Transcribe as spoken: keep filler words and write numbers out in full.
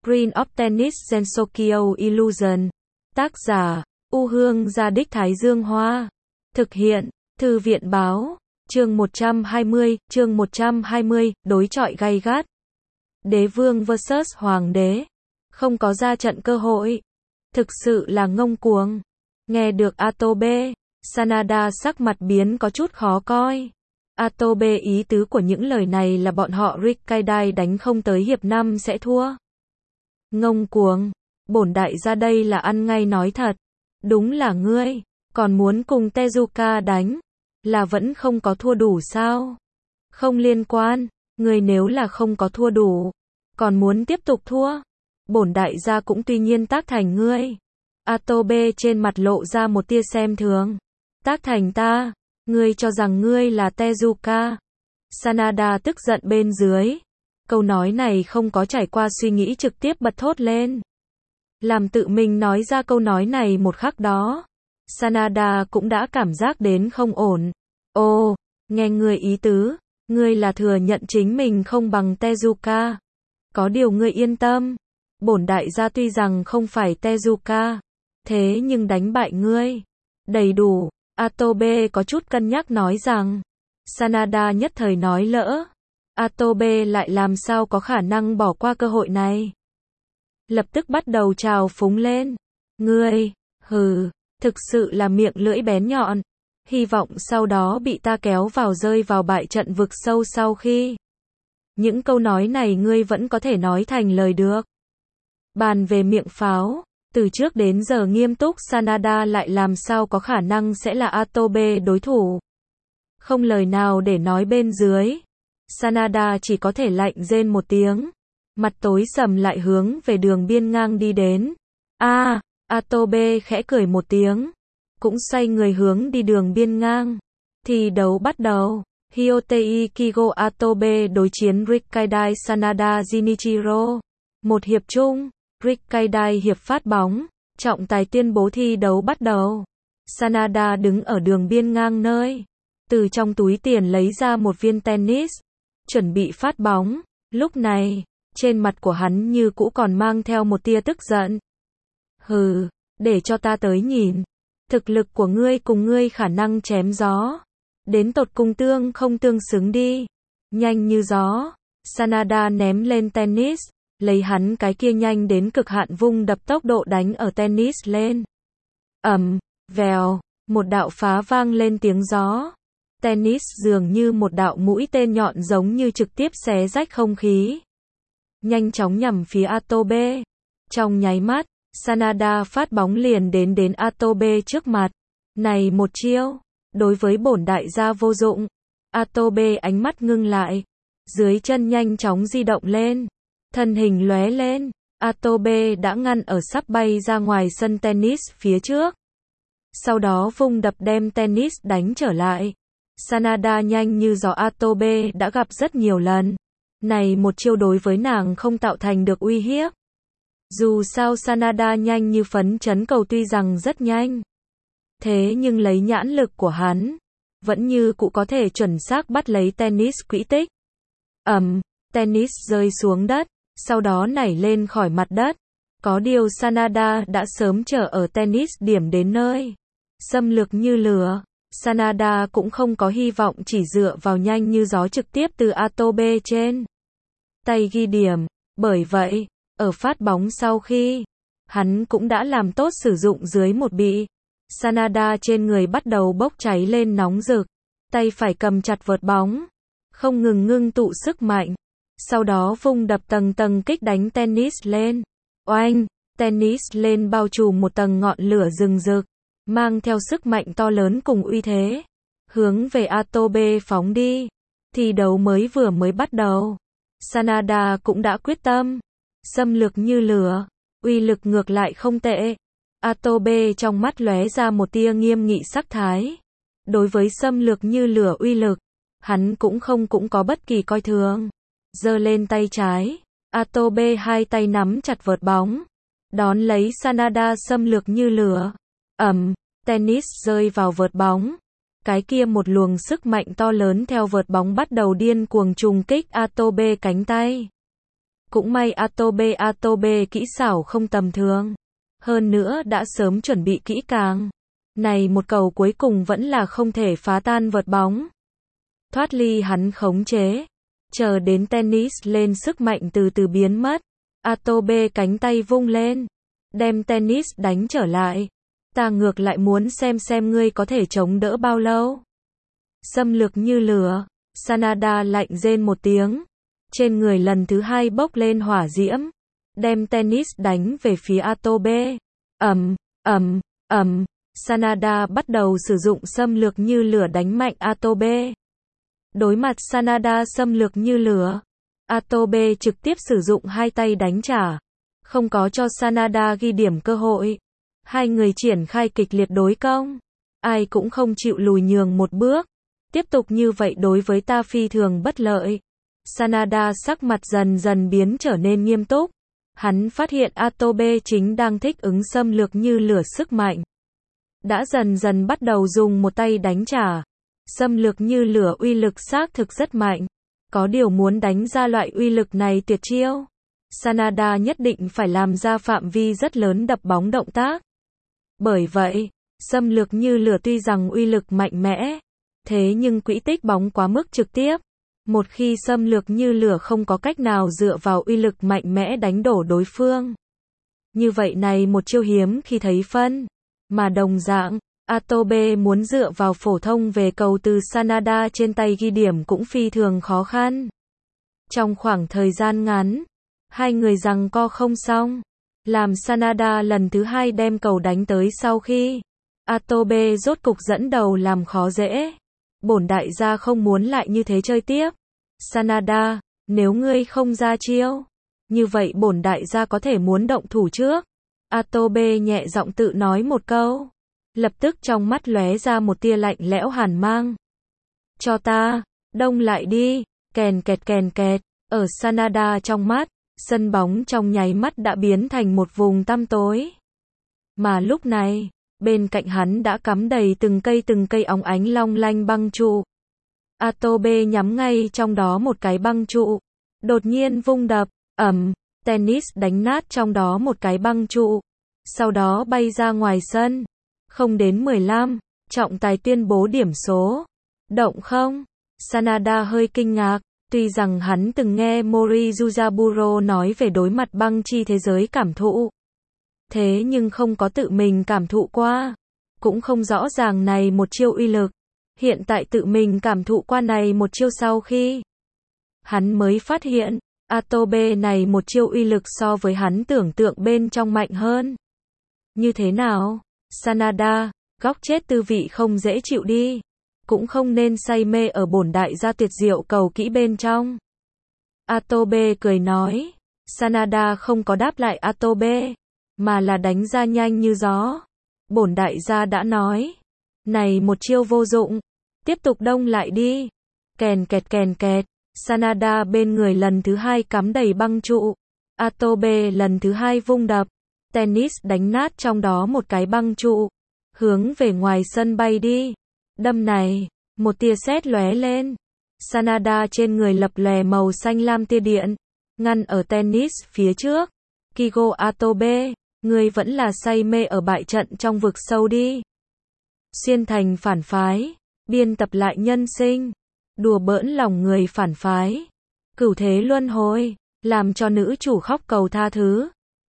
Queen of Tennis Gensokyo Illusion. Tác giả, U Hương Gia Đích Thái Dương Hoa. Thực hiện, Thư viện Báo. Chương một trăm hai mươi, chương một trăm hai mươi, đối chọi gay gắt. Đế vương versus hoàng đế. Không có ra trận cơ hội. Thực sự là ngông cuồng. Nghe được Atobe, Sanada sắc mặt biến có chút khó coi. Atobe ý tứ của những lời này là bọn họ Rikkaidai đánh không tới hiệp năm sẽ thua. Ngông cuồng, bổn đại gia đây là ăn ngay nói thật. Đúng là ngươi, còn muốn cùng Tezuka đánh, là vẫn không có thua đủ sao? Không liên quan, ngươi nếu là không có thua đủ, còn muốn tiếp tục thua, bổn đại gia cũng tuy nhiên tác thành ngươi. Atobe trên mặt lộ ra một tia xem thường. Tác thành ta, ngươi cho rằng ngươi là Tezuka. Sanada tức giận bên dưới. Câu nói này không có trải qua suy nghĩ trực tiếp bật thốt lên. Làm tự mình nói ra câu nói này một khắc đó, Sanada cũng đã cảm giác đến không ổn. Ồ, nghe ngươi ý tứ, ngươi là thừa nhận chính mình không bằng Tezuka. Có điều ngươi yên tâm, bổn đại gia tuy rằng không phải Tezuka, thế nhưng đánh bại ngươi đầy đủ. Atobe có chút cân nhắc nói rằng. Sanada nhất thời nói lỡ. Atobe lại làm sao có khả năng bỏ qua cơ hội này. Lập tức bắt đầu trào phúng lên. Ngươi, hừ, thực sự là miệng lưỡi bén nhọn. Hy vọng sau đó bị ta kéo vào rơi vào bại trận vực sâu sau khi. Những câu nói này ngươi vẫn có thể nói thành lời được. Bàn về miệng pháo, từ trước đến giờ nghiêm túc Sanada lại làm sao có khả năng sẽ là Atobe đối thủ. Không lời nào để nói bên dưới. Sanada chỉ có thể lạnh rên một tiếng. Mặt tối sầm lại hướng về đường biên ngang đi đến. A, à, Atobe khẽ cười một tiếng. Cũng xoay người hướng đi đường biên ngang. Thi đấu bắt đầu. Hyotei Kigo Atobe đối chiến Rikkaidai Sanada Jinichiro. Một hiệp chung. Rikkaidai hiệp phát bóng. Trọng tài tuyên bố thi đấu bắt đầu. Sanada đứng ở đường biên ngang nơi. Từ trong túi tiền lấy ra một viên tennis. Chuẩn bị phát bóng. Lúc này, trên mặt của hắn như cũ còn mang theo một tia tức giận. Hừ, để cho ta tới nhìn. Thực lực của ngươi cùng ngươi khả năng chém gió. Đến tột cùng tương không tương xứng đi. Nhanh như gió. Sanada ném lên tennis. Lấy hắn cái kia nhanh đến cực hạn vung đập tốc độ đánh ở tennis lên. Ầm, vèo, một đạo phá vang lên tiếng gió. Tennis dường như một đạo mũi tên nhọn giống như trực tiếp xé rách không khí. Nhanh chóng nhằm phía Atobe. Trong nháy mắt, Sanada phát bóng liền đến đến Atobe trước mặt. Này một chiêu, đối với bổn đại gia vô dụng. Atobe ánh mắt ngưng lại. Dưới chân nhanh chóng di động lên. Thân hình lóe lên. Atobe đã ngăn ở sắp bay ra ngoài sân tennis phía trước. Sau đó vung đập đem tennis đánh trở lại. Sanada nhanh như gió Atobe đã gặp rất nhiều lần. Này một chiêu đối với nàng không tạo thành được uy hiếp. Dù sao Sanada nhanh như phấn chấn cầu tuy rằng rất nhanh. Thế nhưng lấy nhãn lực của hắn, vẫn như cụ có thể chuẩn xác bắt lấy tennis quỹ tích. Ầm, tennis rơi xuống đất, sau đó nảy lên khỏi mặt đất. Có điều Sanada đã sớm chờ ở tennis điểm đến nơi. Xâm lược như lửa. Sanada cũng không có hy vọng chỉ dựa vào nhanh như gió trực tiếp từ Atobe trên tay ghi điểm. Bởi vậy, ở phát bóng sau khi, hắn cũng đã làm tốt sử dụng dưới một bị. Sanada trên người bắt đầu bốc cháy lên nóng rực. Tay phải cầm chặt vợt bóng. Không ngừng ngưng tụ sức mạnh. Sau đó vung đập tầng tầng kích đánh tennis lên. Oanh, tennis lên bao trùm một tầng ngọn lửa rừng rực. Mang theo sức mạnh to lớn cùng uy thế. Hướng về Atobe phóng đi. Thi đấu mới vừa mới bắt đầu. Sanada cũng đã quyết tâm. Xâm lược như lửa. Uy lực ngược lại không tệ. Atobe trong mắt lóe ra một tia nghiêm nghị sắc thái. Đối với xâm lược như lửa uy lực, hắn cũng không cũng có bất kỳ coi thường. Giơ lên tay trái. Atobe hai tay nắm chặt vợt bóng. Đón lấy Sanada xâm lược như lửa. Ầm, tennis rơi vào vợt bóng. Cái kia một luồng sức mạnh to lớn theo vợt bóng bắt đầu điên cuồng trùng kích Atobe cánh tay. Cũng may Atobe Atobe kỹ xảo không tầm thường. Hơn nữa đã sớm chuẩn bị kỹ càng. Này một cầu cuối cùng vẫn là không thể phá tan vợt bóng. Thoát ly hắn khống chế. Chờ đến tennis lên sức mạnh từ từ biến mất. Atobe cánh tay vung lên. Đem tennis đánh trở lại. Ta ngược lại muốn xem xem ngươi có thể chống đỡ bao lâu. Xâm lược như lửa. Sanada lạnh rên một tiếng. Trên người lần thứ hai bốc lên hỏa diễm. Đem tennis đánh về phía Atobe. Ầm, ầm, ầm. Sanada bắt đầu sử dụng xâm lược như lửa đánh mạnh Atobe. Đối mặt Sanada xâm lược như lửa, Atobe trực tiếp sử dụng hai tay đánh trả. Không có cho Sanada ghi điểm cơ hội. Hai người triển khai kịch liệt đối công. Ai cũng không chịu lùi nhường một bước. Tiếp tục như vậy đối với ta phi thường bất lợi. Sanada sắc mặt dần dần biến trở nên nghiêm túc. Hắn phát hiện Atobe chính đang thích ứng xâm lược như lửa sức mạnh. Đã dần dần bắt đầu dùng một tay đánh trả. Xâm lược như lửa uy lực xác thực rất mạnh. Có điều muốn đánh ra loại uy lực này tuyệt chiêu. Sanada nhất định phải làm ra phạm vi rất lớn đập bóng động tác. Bởi vậy, xâm lược như lửa tuy rằng uy lực mạnh mẽ, thế nhưng quỹ tích bóng quá mức trực tiếp. Một khi xâm lược như lửa không có cách nào dựa vào uy lực mạnh mẽ đánh đổ đối phương. Như vậy này một chiêu hiếm khi thấy phân. Mà đồng dạng, Atobe muốn dựa vào phổ thông về cầu từ Sanada trên tay ghi điểm cũng phi thường khó khăn. Trong khoảng thời gian ngắn, hai người giằng co không xong. Làm Sanada lần thứ hai đem cầu đánh tới sau khi Atobe rốt cục dẫn đầu làm khó dễ. Bổn đại gia không muốn lại như thế chơi tiếp. Sanada, nếu ngươi không ra chiêu, như vậy bổn đại gia có thể muốn động thủ trước. Atobe nhẹ giọng tự nói một câu. Lập tức trong mắt lóe ra một tia lạnh lẽo hàn mang. Cho ta, đông lại đi, kèn kẹt kèn kẹt. Ở Sanada trong mắt, sân bóng trong nháy mắt đã biến thành một vùng tăm tối. Mà lúc này, bên cạnh hắn đã cắm đầy từng cây từng cây óng ánh long lanh băng trụ. Atobe nhắm ngay trong đó một cái băng trụ. Đột nhiên vung đập, ầm, tennis đánh nát trong đó một cái băng trụ. Sau đó bay ra ngoài sân. Không đến mười lăm, trọng tài tuyên bố điểm số. Động không? Sanada hơi kinh ngạc. Tuy rằng hắn từng nghe Mori Yuzaburo nói về đối mặt băng chi thế giới cảm thụ. Thế nhưng không có tự mình cảm thụ qua. Cũng không rõ ràng này một chiêu uy lực. Hiện tại tự mình cảm thụ qua này một chiêu sau khi. Hắn mới phát hiện, Atobe này một chiêu uy lực so với hắn tưởng tượng bên trong mạnh hơn. Như thế nào? Sanada, góc chết tư vị không dễ chịu đi. Cũng không nên say mê ở bổn đại gia tuyệt diệu cầu kỹ bên trong. Atobe cười nói. Sanada không có đáp lại Atobe, mà là đánh ra nhanh như gió. Bổn đại gia đã nói. Này một chiêu vô dụng. Tiếp tục đông lại đi. Kèn kẹt kèn kẹt. Sanada bên người lần thứ hai cắm đầy băng trụ. Atobe lần thứ hai vung đập. Tennis đánh nát trong đó một cái băng trụ. Hướng về ngoài sân bay đi. Đâm này, một tia sét lóe lên. Sanada trên người lập lòe màu xanh lam tia điện. Ngăn ở tennis phía trước. Kigo Atobe, ngươi vẫn là say mê ở bại trận trong vực sâu đi. Xuyên thành phản phái. Biên tập lại nhân sinh. Đùa bỡn lòng người phản phái. Cửu thế luân hồi. Làm cho nữ chủ khóc cầu tha thứ.